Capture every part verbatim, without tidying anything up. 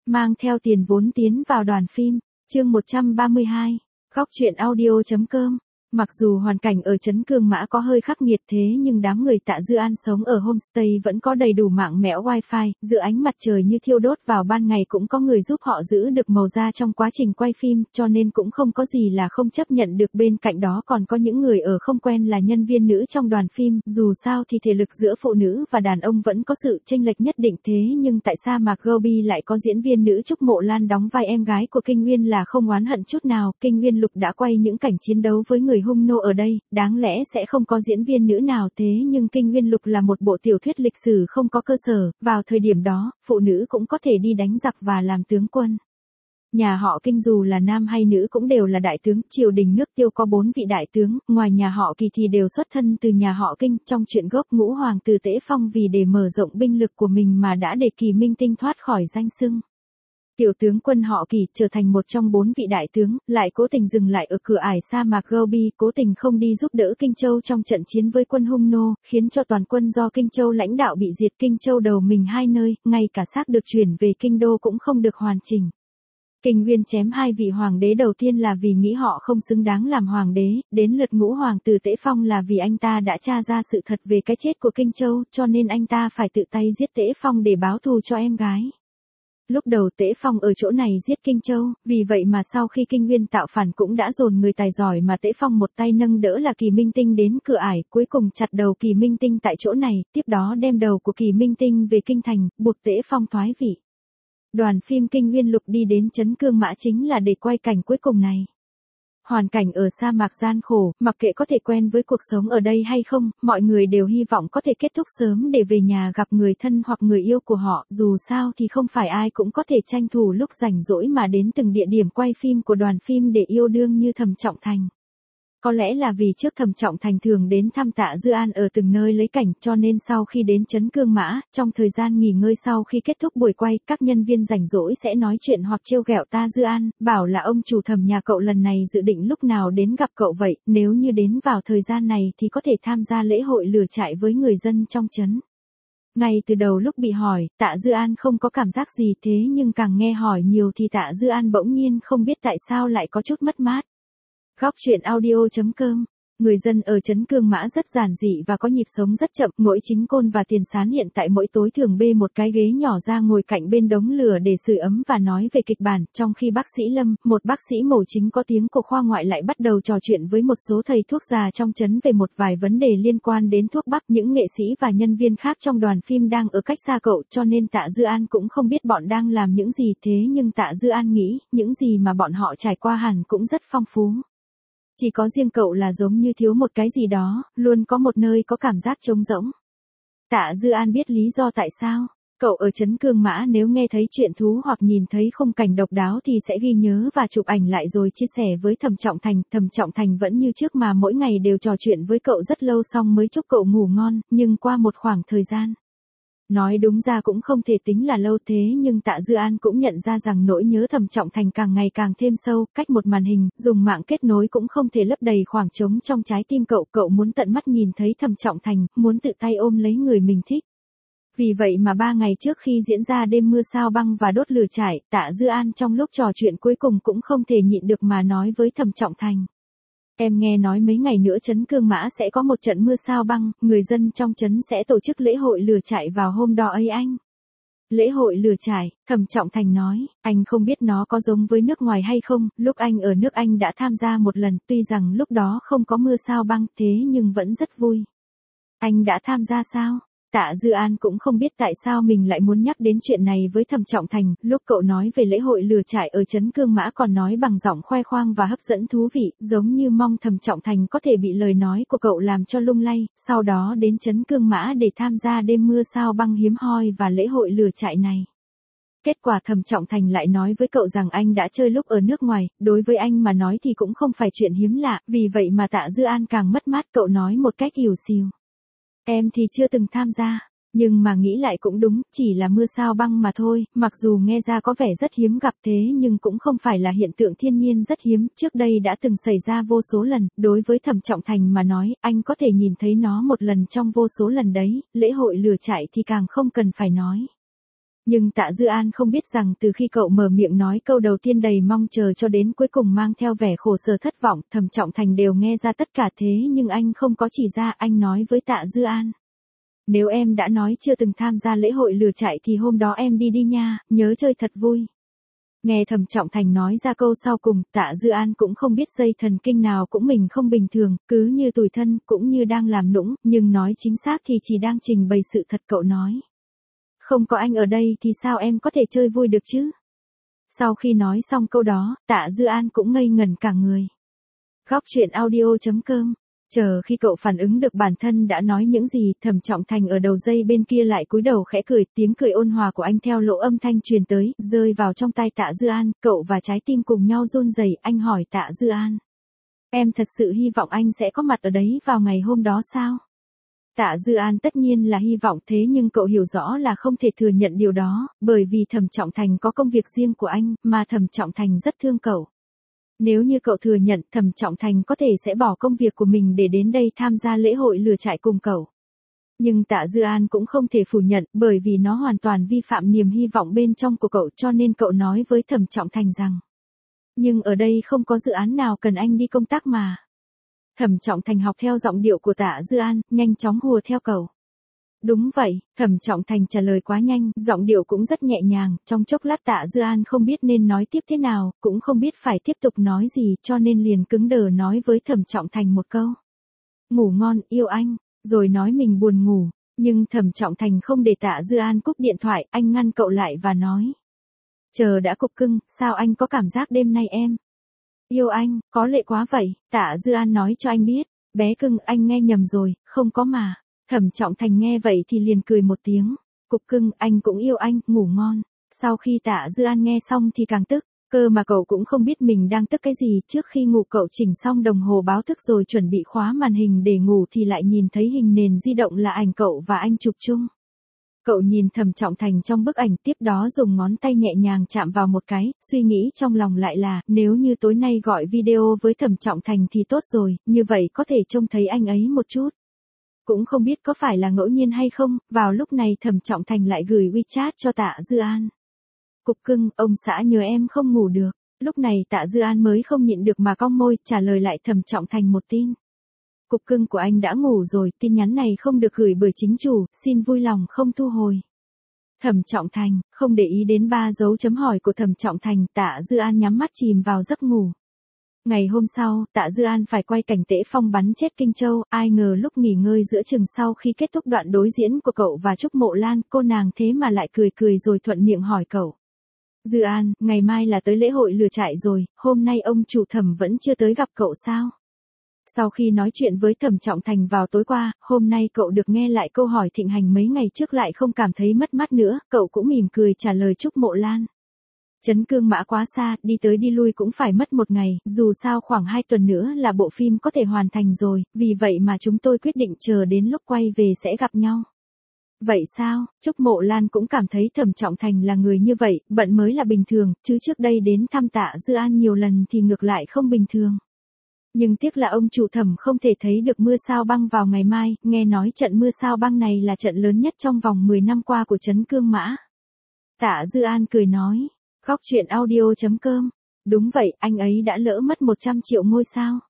Mang theo tiền vốn tiến vào đoàn phim, chương một trăm ba mươi hai, góc truyện audio chấm com. Mặc dù hoàn cảnh ở trấn Cương Mã có hơi khắc nghiệt thế nhưng đám người Tạ Dư An sống ở homestay vẫn có đầy đủ mạng mẽo wifi, giữa ánh mặt trời như thiêu đốt vào ban ngày cũng có người giúp họ giữ được màu da trong quá trình quay phim, cho nên cũng không có gì là không chấp nhận được. Bên cạnh đó còn có những người ở không quen là nhân viên nữ trong đoàn phim, dù sao thì thể lực giữa phụ nữ và đàn ông vẫn có sự chênh lệch nhất định, thế nhưng tại Sa Mạc Gobi lại có diễn viên nữ Trúc Mộ Lan đóng vai em gái của Kinh Nguyên là không oán hận chút nào. Kinh Nguyên Lục đã quay những cảnh chiến đấu với người hung nô ở đây, đáng lẽ sẽ không có diễn viên nữ nào, thế nhưng Kinh Nguyên Lục là một bộ tiểu thuyết lịch sử không có cơ sở, vào thời điểm đó, phụ nữ cũng có thể đi đánh giặc và làm tướng quân. Nhà họ Kinh dù là nam hay nữ cũng đều là đại tướng, triều đình nước Tiêu có bốn vị đại tướng, ngoài nhà họ Kỳ thì đều xuất thân từ nhà họ Kinh. Trong truyện gốc, Ngũ Hoàng tử Tễ Phong vì để mở rộng binh lực của mình mà đã để Kỳ Minh Tinh thoát khỏi danh xưng tiểu tướng quân họ Kỳ, trở thành một trong bốn vị đại tướng, lại cố tình dừng lại ở cửa ải Sa Mạc Gobi, cố tình không đi giúp đỡ Kinh Châu trong trận chiến với quân hung nô, khiến cho toàn quân do Kinh Châu lãnh đạo bị diệt. Kinh Châu đầu mình hai nơi, ngay cả xác được chuyển về Kinh Đô cũng không được hoàn chỉnh. Kinh Nguyên chém hai vị hoàng đế đầu tiên là vì nghĩ họ không xứng đáng làm hoàng đế, đến lượt Ngũ Hoàng tử Tễ Phong là vì anh ta đã tra ra sự thật về cái chết của Kinh Châu, cho nên anh ta phải tự tay giết Tễ Phong để báo thù cho em gái. Lúc đầu Tễ Phong ở chỗ này giết Kinh Châu, vì vậy mà sau khi Kinh Nguyên tạo phản cũng đã dồn người tài giỏi mà Tễ Phong một tay nâng đỡ là Kỳ Minh Tinh đến cửa ải, cuối cùng chặt đầu Kỳ Minh Tinh tại chỗ này, tiếp đó đem đầu của Kỳ Minh Tinh về Kinh Thành, buộc Tễ Phong thoái vị. Đoàn phim Kinh Nguyên Lục đi đến trấn Cương Mã chính là để quay cảnh cuối cùng này. Hoàn cảnh ở sa mạc gian khổ, mặc kệ có thể quen với cuộc sống ở đây hay không, mọi người đều hy vọng có thể kết thúc sớm để về nhà gặp người thân hoặc người yêu của họ, dù sao thì không phải ai cũng có thể tranh thủ lúc rảnh rỗi mà đến từng địa điểm quay phim của đoàn phim để yêu đương như Thẩm Trọng Thành. Có lẽ là vì trước Thẩm Trọng Thành thường đến thăm Tạ Dư An ở từng nơi lấy cảnh, cho nên sau khi đến trấn Cương Mã, trong thời gian nghỉ ngơi sau khi kết thúc buổi quay, các nhân viên rảnh rỗi sẽ nói chuyện hoặc trêu ghẹo Tạ Dư An, bảo là ông chủ Thẩm nhà cậu lần này dự định lúc nào đến gặp cậu vậy, nếu như đến vào thời gian này thì có thể tham gia lễ hội lửa trại với người dân trong trấn. Ngay từ đầu lúc bị hỏi, Tạ Dư An không có cảm giác gì, thế nhưng càng nghe hỏi nhiều thì Tạ Dư An bỗng nhiên không biết tại sao lại có chút mất mát. Góc truyện audio chấm com. Người dân ở trấn Cương Mã rất giản dị và có nhịp sống rất chậm, Ngỗi Chính Côn và Tiền Sán hiện tại mỗi tối thường bê một cái ghế nhỏ ra ngồi cạnh bên đống lửa để sưởi ấm và nói về kịch bản, trong khi bác sĩ Lâm, một bác sĩ mổ chính có tiếng của khoa ngoại lại bắt đầu trò chuyện với một số thầy thuốc già trong trấn về một vài vấn đề liên quan đến thuốc bắc. Những nghệ sĩ và nhân viên khác trong đoàn phim đang ở cách xa cậu, cho nên Tạ Dư An cũng không biết bọn đang làm những gì, thế nhưng Tạ Dư An nghĩ, những gì mà bọn họ trải qua hẳn cũng rất phong phú. Chỉ có riêng cậu là giống như thiếu một cái gì đó, luôn có một nơi có cảm giác trống rỗng. Tạ Dư An biết lý do tại sao. Cậu ở trấn Cương Mã nếu nghe thấy chuyện thú hoặc nhìn thấy khung cảnh độc đáo thì sẽ ghi nhớ và chụp ảnh lại rồi chia sẻ với Thẩm Trọng Thành. Thẩm Trọng Thành vẫn như trước mà mỗi ngày đều trò chuyện với cậu rất lâu xong mới chúc cậu ngủ ngon, nhưng qua một khoảng thời gian. Nói đúng ra cũng không thể tính là lâu, thế nhưng Tạ Dư An cũng nhận ra rằng nỗi nhớ Thẩm Trọng Thành càng ngày càng thêm sâu, cách một màn hình, dùng mạng kết nối cũng không thể lấp đầy khoảng trống trong trái tim cậu, cậu muốn tận mắt nhìn thấy Thẩm Trọng Thành, muốn tự tay ôm lấy người mình thích. Vì vậy mà ba ngày trước khi diễn ra đêm mưa sao băng và đốt lửa trại, Tạ Dư An trong lúc trò chuyện cuối cùng cũng không thể nhịn được mà nói với Thẩm Trọng Thành. Em nghe nói mấy ngày nữa trấn Cương Mã sẽ có một trận mưa sao băng, người dân trong trấn sẽ tổ chức lễ hội lửa trại vào hôm đó ấy anh. Lễ hội lửa trại, Thẩm Trọng Thành nói, anh không biết nó có giống với nước ngoài hay không, lúc anh ở nước Anh đã tham gia một lần, tuy rằng lúc đó không có mưa sao băng, thế nhưng vẫn rất vui. Anh đã tham gia sao? Tạ Dư An cũng không biết tại sao mình lại muốn nhắc đến chuyện này với Thẩm Trọng Thành, lúc cậu nói về lễ hội lửa trại ở trấn Cương Mã còn nói bằng giọng khoe khoang và hấp dẫn thú vị, giống như mong Thẩm Trọng Thành có thể bị lời nói của cậu làm cho lung lay, sau đó đến trấn Cương Mã để tham gia đêm mưa sao băng hiếm hoi và lễ hội lửa trại này. Kết quả Thẩm Trọng Thành lại nói với cậu rằng anh đã chơi lúc ở nước ngoài, đối với anh mà nói thì cũng không phải chuyện hiếm lạ, vì vậy mà Tạ Dư An càng mất mát, cậu nói một cách ỉu xìu. Em thì chưa từng tham gia, nhưng mà nghĩ lại cũng đúng, chỉ là mưa sao băng mà thôi, mặc dù nghe ra có vẻ rất hiếm gặp thế nhưng cũng không phải là hiện tượng thiên nhiên rất hiếm, trước đây đã từng xảy ra vô số lần, đối với Thẩm Trọng Thành mà nói, anh có thể nhìn thấy nó một lần trong vô số lần đấy, lễ hội lửa trại thì càng không cần phải nói. Nhưng Tạ Dư An không biết rằng từ khi cậu mở miệng nói câu đầu tiên đầy mong chờ cho đến cuối cùng mang theo vẻ khổ sở thất vọng, Thẩm Trọng Thành đều nghe ra tất cả thế nhưng anh không có chỉ ra. Anh nói với Tạ Dư An. Nếu em đã nói chưa từng tham gia lễ hội lửa trại thì hôm đó em đi đi nha, nhớ chơi thật vui. Nghe Thẩm Trọng Thành nói ra câu sau cùng, Tạ Dư An cũng không biết dây thần kinh nào cũng mình không bình thường, cứ như tủi thân, cũng như đang làm nũng, nhưng nói chính xác thì chỉ đang trình bày sự thật. Cậu nói. Không có anh ở đây thì sao em có thể chơi vui được chứ? Sau khi nói xong câu đó, Tạ Dư An cũng ngây ngẩn cả người. Góc truyện audio chấm com. Chờ khi cậu phản ứng được bản thân đã nói những gì, Thẩm Trọng Thành ở đầu dây bên kia lại cúi đầu khẽ cười, tiếng cười ôn hòa của anh theo lỗ âm thanh truyền tới, rơi vào trong tai Tạ Dư An, cậu và trái tim cùng nhau run rẩy. Anh hỏi Tạ Dư An. Em thật sự hy vọng anh sẽ có mặt ở đấy vào ngày hôm đó sao? Tạ Dư An tất nhiên là hy vọng thế nhưng cậu hiểu rõ là không thể thừa nhận điều đó, bởi vì Thẩm Trọng Thành có công việc riêng của anh, mà Thẩm Trọng Thành rất thương cậu. Nếu như cậu thừa nhận, Thẩm Trọng Thành có thể sẽ bỏ công việc của mình để đến đây tham gia lễ hội lửa trại cùng cậu. Nhưng Tạ Dư An cũng không thể phủ nhận, bởi vì nó hoàn toàn vi phạm niềm hy vọng bên trong của cậu, cho nên cậu nói với Thẩm Trọng Thành rằng. Nhưng ở đây không có dự án nào cần anh đi công tác mà. Thẩm Trọng Thành học theo giọng điệu của Tạ Dư An, nhanh chóng hùa theo cậu. Đúng vậy, Thẩm Trọng Thành trả lời quá nhanh, giọng điệu cũng rất nhẹ nhàng, trong chốc lát Tạ Dư An không biết nên nói tiếp thế nào, cũng không biết phải tiếp tục nói gì, cho nên liền cứng đờ nói với Thẩm Trọng Thành một câu. Ngủ ngon, yêu anh, rồi nói mình buồn ngủ, nhưng Thẩm Trọng Thành không để Tạ Dư An cúp điện thoại, anh ngăn cậu lại và nói. Chờ đã Cục Cưng, sao anh có cảm giác đêm nay em yêu anh, có lệ quá vậy? Tạ Dư An nói cho anh biết, bé cưng, anh nghe nhầm rồi, không có mà. Thẩm Trọng Thành nghe vậy thì liền cười một tiếng. Cục Cưng, anh cũng yêu anh, ngủ ngon. Sau khi Tạ Dư An nghe xong thì càng tức, cơ mà cậu cũng không biết mình đang tức cái gì. Trước khi ngủ cậu chỉnh xong đồng hồ báo thức rồi chuẩn bị khóa màn hình để ngủ thì lại nhìn thấy hình nền di động là ảnh cậu và anh chụp chung. Cậu nhìn Thẩm Trọng Thành trong bức ảnh, tiếp đó dùng ngón tay nhẹ nhàng chạm vào một cái, suy nghĩ trong lòng lại là, nếu như tối nay gọi video với Thẩm Trọng Thành thì tốt rồi, như vậy có thể trông thấy anh ấy một chút. Cũng không biết có phải là ngẫu nhiên hay không, vào lúc này Thẩm Trọng Thành lại gửi WeChat cho Tạ Dư An. Cục Cưng, ông xã nhớ em không ngủ được. Lúc này Tạ Dư An mới không nhịn được mà cong môi, trả lời lại Thẩm Trọng Thành một tin. Cục Cưng của anh đã ngủ rồi, tin nhắn này không được gửi bởi chính chủ, xin vui lòng không thu hồi. Thẩm Trọng Thành, không để ý đến ba dấu chấm hỏi của Thẩm Trọng Thành, Tạ Dư An nhắm mắt chìm vào giấc ngủ. Ngày hôm sau, Tạ Dư An phải quay cảnh Tễ Phong bắn chết Kinh Châu, ai ngờ lúc nghỉ ngơi giữa chừng sau khi kết thúc đoạn đối diễn của cậu và Trúc Mộ Lan, cô nàng thế mà lại cười cười rồi thuận miệng hỏi cậu. Dư An, ngày mai là tới lễ hội lửa trại rồi, hôm nay ông chủ Thẩm vẫn chưa tới gặp cậu sao? Sau khi nói chuyện với Thẩm Trọng Thành vào tối qua, hôm nay cậu được nghe lại câu hỏi thịnh hành mấy ngày trước lại không cảm thấy mất mát nữa, cậu cũng mỉm cười trả lời Trúc Mộ Lan. Trấn Cương Mã quá xa, đi tới đi lui cũng phải mất một ngày, dù sao khoảng hai tuần nữa là bộ phim có thể hoàn thành rồi, vì vậy mà chúng tôi quyết định chờ đến lúc quay về sẽ gặp nhau. Vậy sao? Trúc Mộ Lan cũng cảm thấy Thẩm Trọng Thành là người như vậy, bận mới là bình thường, chứ trước đây đến thăm Tạ Dư An nhiều lần thì ngược lại không bình thường. Nhưng tiếc là ông chủ Thẩm không thể thấy được mưa sao băng vào ngày mai, nghe nói trận mưa sao băng này là trận lớn nhất trong vòng mười năm qua của Trấn Cương Mã. Tạ Dư An cười nói, góc truyện audio chấm com, đúng vậy, anh ấy đã lỡ mất một trăm triệu ngôi sao.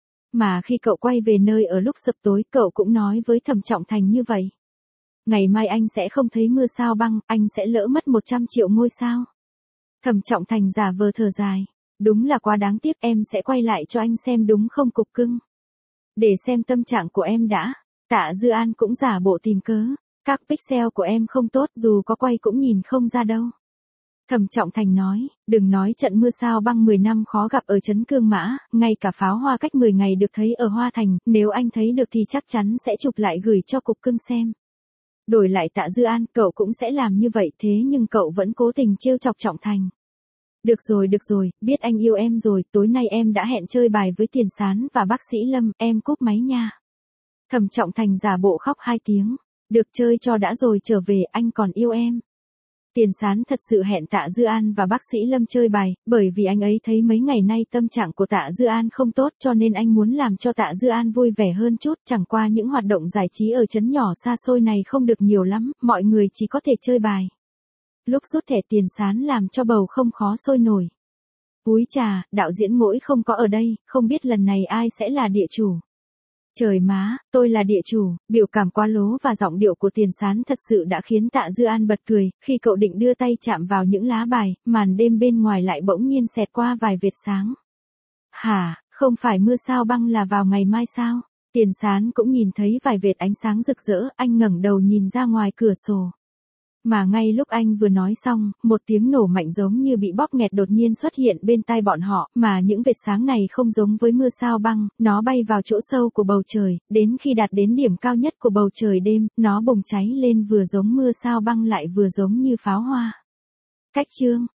Mà khi cậu quay về nơi ở lúc sập tối, cậu cũng nói với Thẩm Trọng Thành như vậy. Ngày mai anh sẽ không thấy mưa sao băng, anh sẽ lỡ mất một trăm triệu ngôi sao. Thẩm Trọng Thành giả vờ thở dài. Đúng là quá đáng tiếc, em sẽ quay lại cho anh xem đúng không Cục Cưng. Để xem tâm trạng của em đã. Tạ Dư An cũng giả bộ tìm cớ. Các pixel của em không tốt, dù có quay cũng nhìn không ra đâu. Thẩm Trọng Thành nói, đừng nói trận mưa sao băng mười năm khó gặp ở Trấn Cương Mã, ngay cả pháo hoa cách mười ngày được thấy ở Hoa Thành, nếu anh thấy được thì chắc chắn sẽ chụp lại gửi cho Cục Cưng xem. Đổi lại Tạ Dư An, cậu cũng sẽ làm như vậy, thế nhưng cậu vẫn cố tình trêu chọc Trọng Thành. Được rồi được rồi, biết anh yêu em rồi, tối nay em đã hẹn chơi bài với Tiền Sán và bác sĩ Lâm, em cúp máy nha. Thẩm Trọng Thành giả bộ khóc hai tiếng, được chơi cho đã rồi trở về, anh còn yêu em. Tiền Sán thật sự hẹn Tạ Dư An và bác sĩ Lâm chơi bài, bởi vì anh ấy thấy mấy ngày nay tâm trạng của Tạ Dư An không tốt cho nên anh muốn làm cho Tạ Dư An vui vẻ hơn chút, chẳng qua những hoạt động giải trí ở trấn nhỏ xa xôi này không được nhiều lắm, mọi người chỉ có thể chơi bài. Lúc rút thẻ Tiền Sán làm cho bầu không khó sôi nổi. Úi chà, đạo diễn Ngỗi không có ở đây, không biết lần này ai sẽ là địa chủ. Trời má, tôi là địa chủ, biểu cảm quá lố và giọng điệu của Tiền Sán thật sự đã khiến Tạ Dư An bật cười, khi cậu định đưa tay chạm vào những lá bài, màn đêm bên ngoài lại bỗng nhiên xẹt qua vài vệt sáng. Hả, không phải mưa sao băng là vào ngày mai sao? Tiền Sán cũng nhìn thấy vài vệt ánh sáng rực rỡ, anh ngẩng đầu nhìn ra ngoài cửa sổ. Mà ngay lúc anh vừa nói xong, một tiếng nổ mạnh giống như bị bóp nghẹt đột nhiên xuất hiện bên tai bọn họ, mà những vệt sáng này không giống với mưa sao băng, nó bay vào chỗ sâu của bầu trời, đến khi đạt đến điểm cao nhất của bầu trời đêm, nó bùng cháy lên vừa giống mưa sao băng lại vừa giống như pháo hoa. Cách chương